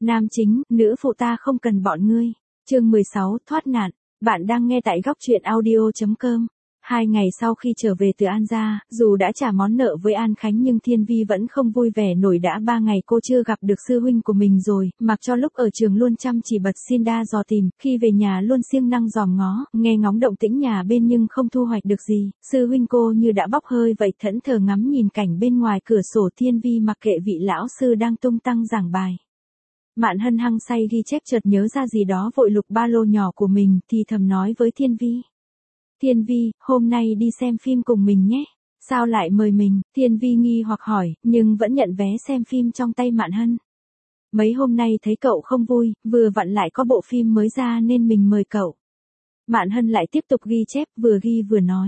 Nam chính, nữ phụ ta không cần bọn ngươi. Chương 16, thoát nạn. Bạn đang nghe tại góc truyện audio.com. 2 ngày sau khi trở về từ An gia, dù đã trả món nợ với An Khánh nhưng Thiên Vi vẫn không vui vẻ nổi, đã 3 ngày cô chưa gặp được sư huynh của mình rồi, mặc cho lúc ở trường luôn chăm chỉ bật xin đa dò tìm, khi về nhà luôn siêng năng dòm ngó, nghe ngóng động tĩnh nhà bên nhưng không thu hoạch được gì, sư huynh cô như đã bóc hơi vậy, thẫn thờ ngắm nhìn cảnh bên ngoài cửa sổ. Thiên Vi mặc kệ vị lão sư đang tung tăng giảng bài. Mạn Hân hăng say ghi chép chợt nhớ ra gì đó vội lục ba lô nhỏ của mình thì thầm nói với Thiên Vi. Thiên Vi, hôm nay đi xem phim cùng mình nhé. Sao lại mời mình? Thiên Vi nghi hoặc hỏi, nhưng vẫn nhận vé xem phim trong tay Mạn Hân. Mấy hôm nay thấy cậu không vui, vừa vặn lại có bộ phim mới ra nên mình mời cậu. Mạn Hân lại tiếp tục ghi chép, vừa ghi vừa nói.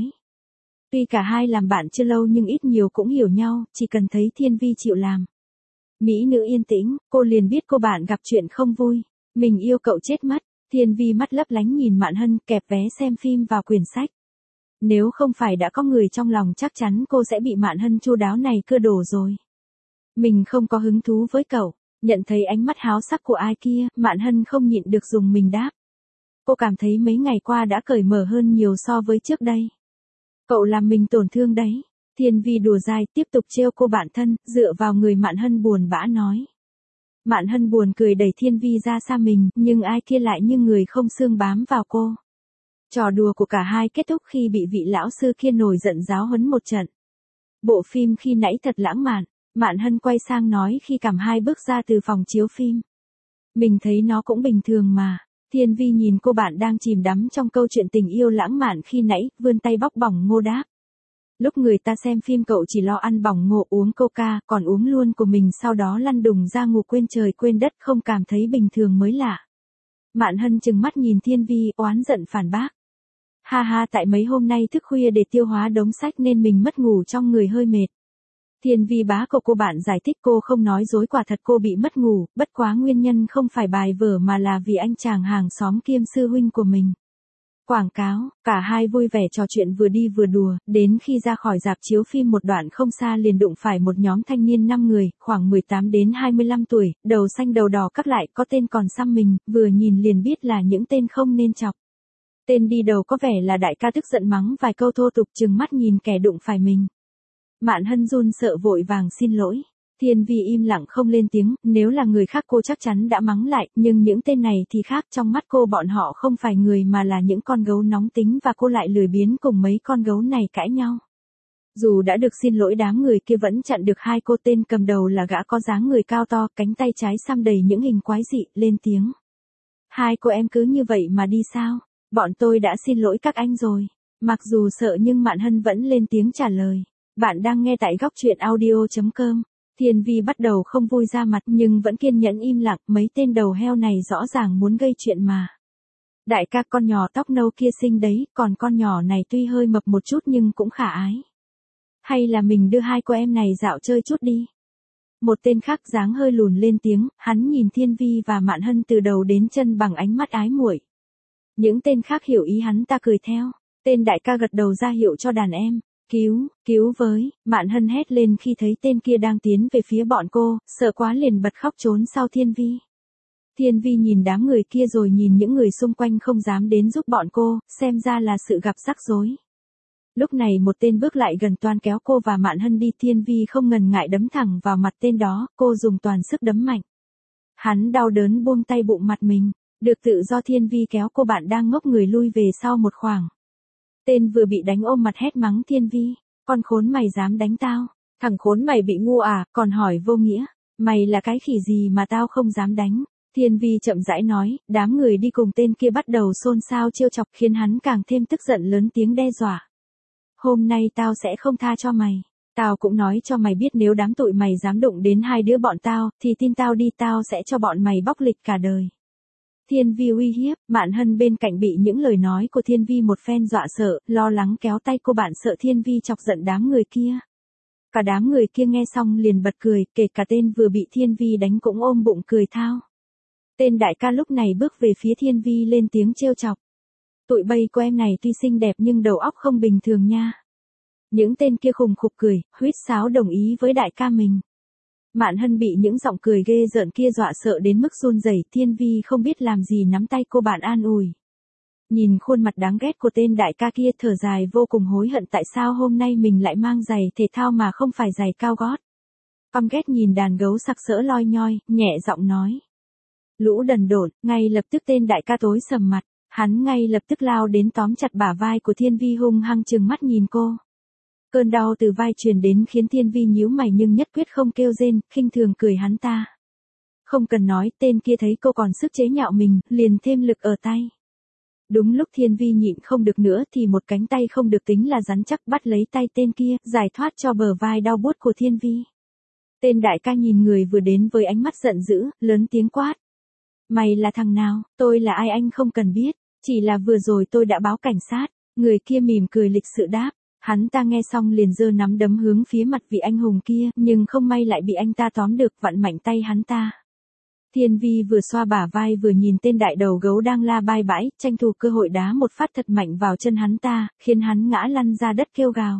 Tuy cả hai làm bạn chưa lâu nhưng ít nhiều cũng hiểu nhau, chỉ cần thấy Thiên Vi chịu làm. Mỹ nữ yên tĩnh, cô liền biết cô bạn gặp chuyện không vui. Mình yêu cậu chết mất. Thiên Vi mắt lấp lánh nhìn Mạn Hân, kẹp vé xem phim vào quyển sách. Nếu không phải đã có người trong lòng chắc chắn cô sẽ bị Mạn Hân chu đáo này cưa đổ rồi. Mình không có hứng thú với cậu. Nhận thấy ánh mắt háo sắc của ai kia, Mạn Hân không nhịn được dùng mình đáp. Cô cảm thấy mấy ngày qua đã cởi mở hơn nhiều so với trước đây. Cậu làm mình tổn thương đấy. Thiên Vi đùa dai tiếp tục trêu cô bạn thân, dựa vào người Mạn Hân buồn bã nói. Mạn Hân buồn cười đẩy Thiên Vi ra xa mình, nhưng ai kia lại như người không xương bám vào cô. Trò đùa của cả hai kết thúc khi bị vị lão sư kia nổi giận giáo huấn một trận. Bộ phim khi nãy thật lãng mạn. Mạn Hân quay sang nói khi cả hai bước ra từ phòng chiếu phim. Mình thấy nó cũng bình thường mà. Thiên Vi nhìn cô bạn đang chìm đắm trong câu chuyện tình yêu lãng mạn khi nãy, vươn tay bóc bỏng ngô đáp. Lúc người ta xem phim cậu chỉ lo ăn bỏng ngô uống coca, còn uống luôn của mình sau đó lăn đùng ra ngủ quên trời quên đất, không cảm thấy bình thường mới lạ. Mạn Hân trừng mắt nhìn Thiên Vi, oán giận phản bác. Ha ha, tại mấy hôm nay thức khuya để tiêu hóa đống sách nên mình mất ngủ trong người hơi mệt. Thiên Vi bá cậu, cô bạn giải thích cô không nói dối, quả thật cô bị mất ngủ, bất quá nguyên nhân không phải bài vở mà là vì anh chàng hàng xóm kiêm sư huynh của mình. Quảng cáo, cả hai vui vẻ trò chuyện vừa đi vừa đùa, đến khi ra khỏi rạp chiếu phim một đoạn không xa liền đụng phải một nhóm thanh niên 5 người, khoảng 18 đến 25 tuổi, đầu xanh đầu đỏ cắt lại, có tên còn xăm mình, vừa nhìn liền biết là những tên không nên chọc. Tên đi đầu có vẻ là đại ca, tức giận mắng vài câu thô tục, trừng mắt nhìn kẻ đụng phải mình. Mạn Hân run sợ vội vàng xin lỗi. Thiên Vi im lặng không lên tiếng, nếu là người khác cô chắc chắn đã mắng lại, nhưng những tên này thì khác, trong mắt cô bọn họ không phải người mà là những con gấu nóng tính và cô lại lười biếng cùng mấy con gấu này cãi nhau. Dù đã được xin lỗi, đám người kia vẫn chặn được hai cô. Tên cầm đầu là gã có dáng người cao to, cánh tay trái xăm đầy những hình quái dị, lên tiếng. Hai cô em cứ như vậy mà đi sao? Bọn tôi đã xin lỗi các anh rồi. Mặc dù sợ nhưng Mạn Hân vẫn lên tiếng trả lời. Bạn đang nghe tại góc truyện audio.com. Thiên Vi bắt đầu không vui ra mặt nhưng vẫn kiên nhẫn im lặng, mấy tên đầu heo này rõ ràng muốn gây chuyện mà. Đại ca, con nhỏ tóc nâu kia xinh đấy, còn con nhỏ này tuy hơi mập một chút nhưng cũng khả ái. Hay là mình đưa hai cô em này dạo chơi chút đi. Một tên khác dáng hơi lùn lên tiếng, hắn nhìn Thiên Vi và Mạn Hân từ đầu đến chân bằng ánh mắt ái muội. Những tên khác hiểu ý hắn ta cười theo. Tên đại ca gật đầu ra hiệu cho đàn em. Cứu với, Mạn Hân hét lên khi thấy tên kia đang tiến về phía bọn cô, sợ quá liền bật khóc trốn sau Thiên Vi. Thiên Vi nhìn đám người kia rồi nhìn những người xung quanh không dám đến giúp bọn cô, xem ra là sự gặp rắc rối. Lúc này một tên bước lại gần toan kéo cô và Mạn Hân đi, Thiên Vi không ngần ngại đấm thẳng vào mặt tên đó, cô dùng toàn sức đấm mạnh. Hắn đau đớn buông tay bụng mặt mình, được tự do. Thiên Vi kéo cô bạn đang ngốc người lui về sau một khoảng. Tên vừa bị đánh ôm mặt hét mắng Thiên Vi, con khốn mày dám đánh tao, thằng khốn mày bị ngu à, còn hỏi vô nghĩa, mày là cái khỉ gì mà tao không dám đánh. Thiên Vi chậm rãi nói, đám người đi cùng tên kia bắt đầu xôn xao trêu chọc khiến hắn càng thêm tức giận, lớn tiếng đe dọa. Hôm nay tao sẽ không tha cho mày, tao cũng nói cho mày biết nếu đám tụi mày dám đụng đến hai đứa bọn tao, thì tin tao đi, tao sẽ cho bọn mày bóc lịch cả đời. Thiên Vi uy hiếp, Mạn Hân bên cạnh bị những lời nói của Thiên Vi một phen dọa sợ, lo lắng kéo tay cô bạn sợ Thiên Vi chọc giận đám người kia. Cả đám người kia nghe xong liền bật cười, kể cả tên vừa bị Thiên Vi đánh cũng ôm bụng cười thao. Tên đại ca lúc này bước về phía Thiên Vi lên tiếng trêu chọc. Tụi bay cô em này tuy xinh đẹp nhưng đầu óc không bình thường nha. Những tên kia khùng khục cười, huýt sáo đồng ý với đại ca mình. Mạn Hân bị những giọng cười ghê rợn kia dọa sợ đến mức run rẩy, Thiên Vi không biết làm gì nắm tay cô bạn an ủi. Nhìn khuôn mặt đáng ghét của tên đại ca kia thở dài vô cùng hối hận tại sao hôm nay mình lại mang giày thể thao mà không phải giày cao gót. Căm ghét nhìn đàn gấu sặc sỡ loi nhoi, nhẹ giọng nói. Lũ đần độn, ngay lập tức tên đại ca tối sầm mặt, hắn ngay lập tức lao đến tóm chặt bả vai của Thiên Vi hung hăng trừng mắt nhìn cô. Cơn đau từ vai truyền đến khiến Thiên Vi nhíu mày nhưng nhất quyết không kêu rên, khinh thường cười hắn ta. Không cần nói, tên kia thấy cô còn sức chế nhạo mình, liền thêm lực ở tay. Đúng lúc Thiên Vi nhịn không được nữa thì một cánh tay không được tính là rắn chắc bắt lấy tay tên kia, giải thoát cho bờ vai đau buốt của Thiên Vi. Tên đại ca nhìn người vừa đến với ánh mắt giận dữ, lớn tiếng quát. Mày là thằng nào, tôi là ai anh không cần biết, chỉ là vừa rồi tôi đã báo cảnh sát. Người kia mỉm cười lịch sự đáp. Hắn ta nghe xong liền giơ nắm đấm hướng phía mặt vị anh hùng kia, nhưng không may lại bị anh ta tóm được, vặn mạnh tay hắn ta. Thiên Vi vừa xoa bả vai vừa nhìn tên đại đầu gấu đang la bai bãi, tranh thủ cơ hội đá một phát thật mạnh vào chân hắn ta, khiến hắn ngã lăn ra đất kêu gào.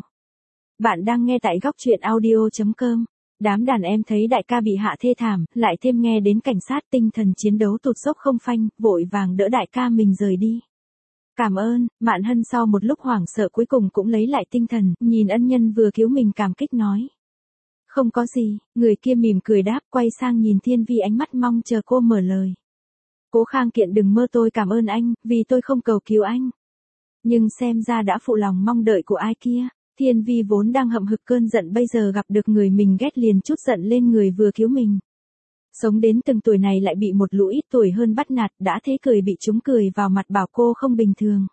Bạn đang nghe tại góc truyện audio.com. Đám đàn em thấy đại ca bị hạ thê thảm, lại thêm nghe đến cảnh sát, tinh thần chiến đấu tụt dốc không phanh, vội vàng đỡ đại ca mình rời đi. Cảm ơn, Mạn Hân sau một lúc hoảng sợ cuối cùng cũng lấy lại tinh thần, nhìn ân nhân vừa cứu mình cảm kích nói. Không có gì, người kia mỉm cười đáp, quay sang nhìn Thiên Vi ánh mắt mong chờ cô mở lời. Cố Khang Kiện đừng mơ tôi cảm ơn anh, vì tôi không cầu cứu anh. Nhưng xem ra đã phụ lòng mong đợi của ai kia. Thiên Vi vốn đang hậm hực cơn giận bây giờ gặp được người mình ghét liền chút giận lên người vừa cứu mình. Sống đến từng tuổi này lại bị một lũ ít tuổi hơn bắt nạt, đã thế cười bị chúng cười vào mặt bảo cô không bình thường.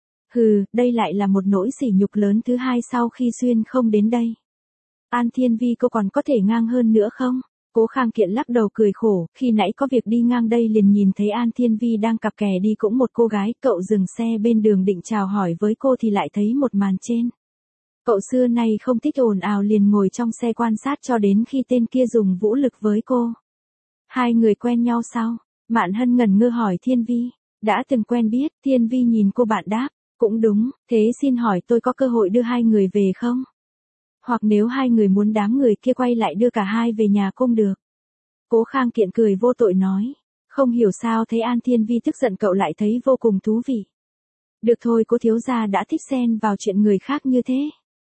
Hừ, đây lại là một nỗi sỉ nhục lớn thứ hai sau khi Xuyên không đến đây. An Thiên Vi cô còn có thể ngang hơn nữa không? Cố Khang Kiện lắc đầu cười khổ, khi nãy có việc đi ngang đây liền nhìn thấy An Thiên Vi đang cặp kè đi cũng một cô gái, cậu dừng xe bên đường định chào hỏi với cô thì lại thấy một màn trên. Cậu xưa nay không thích ồn ào liền ngồi trong xe quan sát cho đến khi tên kia dùng vũ lực với cô. Hai người quen nhau sao? Mạn Hân ngần ngơ hỏi Thiên Vi. Đã từng quen biết, Thiên Vi nhìn cô bạn đáp. Cũng đúng, thế xin hỏi tôi có cơ hội đưa hai người về không? Hoặc nếu hai người muốn đám người kia quay lại đưa cả hai về nhà cũng được. Cố Khang Kiện cười vô tội nói. Không hiểu sao thấy An Thiên Vi tức giận cậu lại thấy vô cùng thú vị. Được thôi, cô thiếu gia đã thích xen vào chuyện người khác như thế.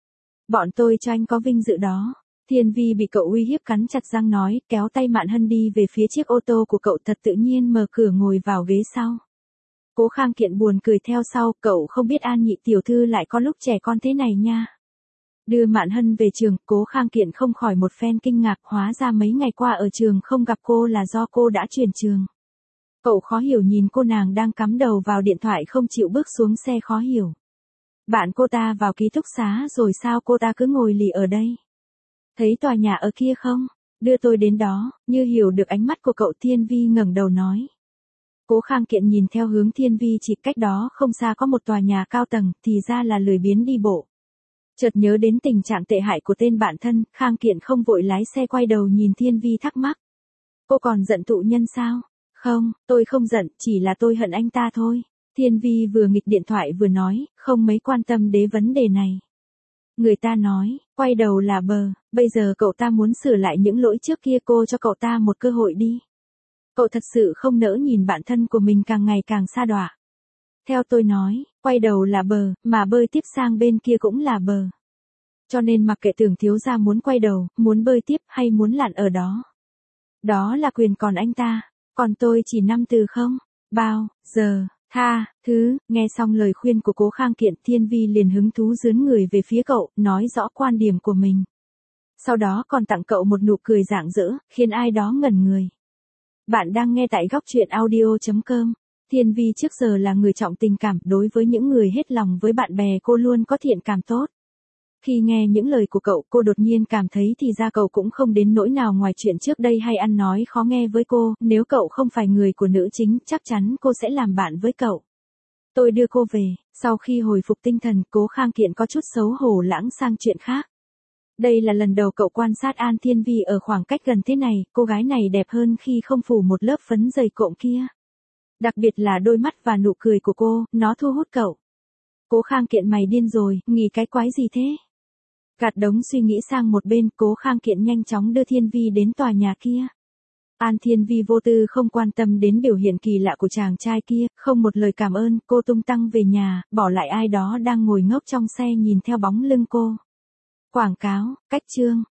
Bọn tôi cho anh có vinh dự đó. Thiên Vi bị cậu uy hiếp cắn chặt răng nói, kéo tay Mạn Hân đi về phía chiếc ô tô của cậu thật tự nhiên mở cửa ngồi vào ghế sau. Cố Khang Kiện buồn cười theo sau, cậu không biết An nhị tiểu thư lại có lúc trẻ con thế này nha. Đưa Mạn Hân về trường, Cố Khang Kiện không khỏi một phen kinh ngạc, hóa ra mấy ngày qua ở trường không gặp cô là do cô đã chuyển trường. Cậu khó hiểu nhìn cô nàng đang cắm đầu vào điện thoại không chịu bước xuống xe khó hiểu. Bạn cô ta vào ký túc xá rồi sao cô ta cứ ngồi lì ở đây? Thấy tòa nhà ở kia không? Đưa tôi đến đó, như hiểu được ánh mắt của cậu Thiên Vi ngẩng đầu nói. Cố Khang Kiện nhìn theo hướng Thiên Vi chỉ cách đó không xa có một tòa nhà cao tầng, thì ra là lười biếng đi bộ. Chợt nhớ đến tình trạng tệ hại của tên bạn thân, Khang Kiện không vội lái xe quay đầu nhìn Thiên Vi thắc mắc. Cô còn giận tụ nhân sao? Không, tôi không giận, chỉ là tôi hận anh ta thôi. Thiên Vi vừa nghịch điện thoại vừa nói, không mấy quan tâm đến vấn đề này. Người ta nói, quay đầu là bờ, bây giờ cậu ta muốn sửa lại những lỗi trước kia, cô cho cậu ta một cơ hội đi. Cậu thật sự không nỡ nhìn bạn thân của mình càng ngày càng sa đọa. Theo tôi nói, quay đầu là bờ, mà bơi tiếp sang bên kia cũng là bờ. Cho nên mặc kệ Tưởng thiếu gia muốn quay đầu, muốn bơi tiếp hay muốn lặn ở đó. Đó là quyền còn anh ta, còn tôi chỉ 5 từ không, bao, giờ. Nghe xong lời khuyên của Cố Khang Kiện, Thiên Vi liền hứng thú dướn người về phía cậu, nói rõ quan điểm của mình. Sau đó còn tặng cậu một nụ cười rạng rỡ, khiến ai đó ngẩn người. Bạn đang nghe tại góc truyện audio.com. Thiên Vi trước giờ là người trọng tình cảm, đối với những người hết lòng với bạn bè cô luôn có thiện cảm tốt. Khi nghe những lời của cậu, cô đột nhiên cảm thấy thì ra cậu cũng không đến nỗi nào ngoài chuyện trước đây hay ăn nói khó nghe với cô, nếu cậu không phải người của nữ chính, chắc chắn cô sẽ làm bạn với cậu. Tôi đưa cô về, sau khi hồi phục tinh thần, Cố Khang Kiện có chút xấu hổ lãng sang chuyện khác. Đây là lần đầu cậu quan sát An Thiên Vi ở khoảng cách gần thế này, cô gái này đẹp hơn khi không phủ một lớp phấn dày cộm kia. Đặc biệt là đôi mắt và nụ cười của cô, nó thu hút cậu. Cố Khang Kiện mày điên rồi, nghĩ cái quái gì thế? Gạt đống suy nghĩ sang một bên, Cố Khang Kiện nhanh chóng đưa Thiên Vi đến tòa nhà kia. An Thiên Vi vô tư không quan tâm đến biểu hiện kỳ lạ của chàng trai kia, không một lời cảm ơn, cô tung tăng về nhà, bỏ lại ai đó đang ngồi ngốc trong xe nhìn theo bóng lưng cô. Quảng cáo, cách chương.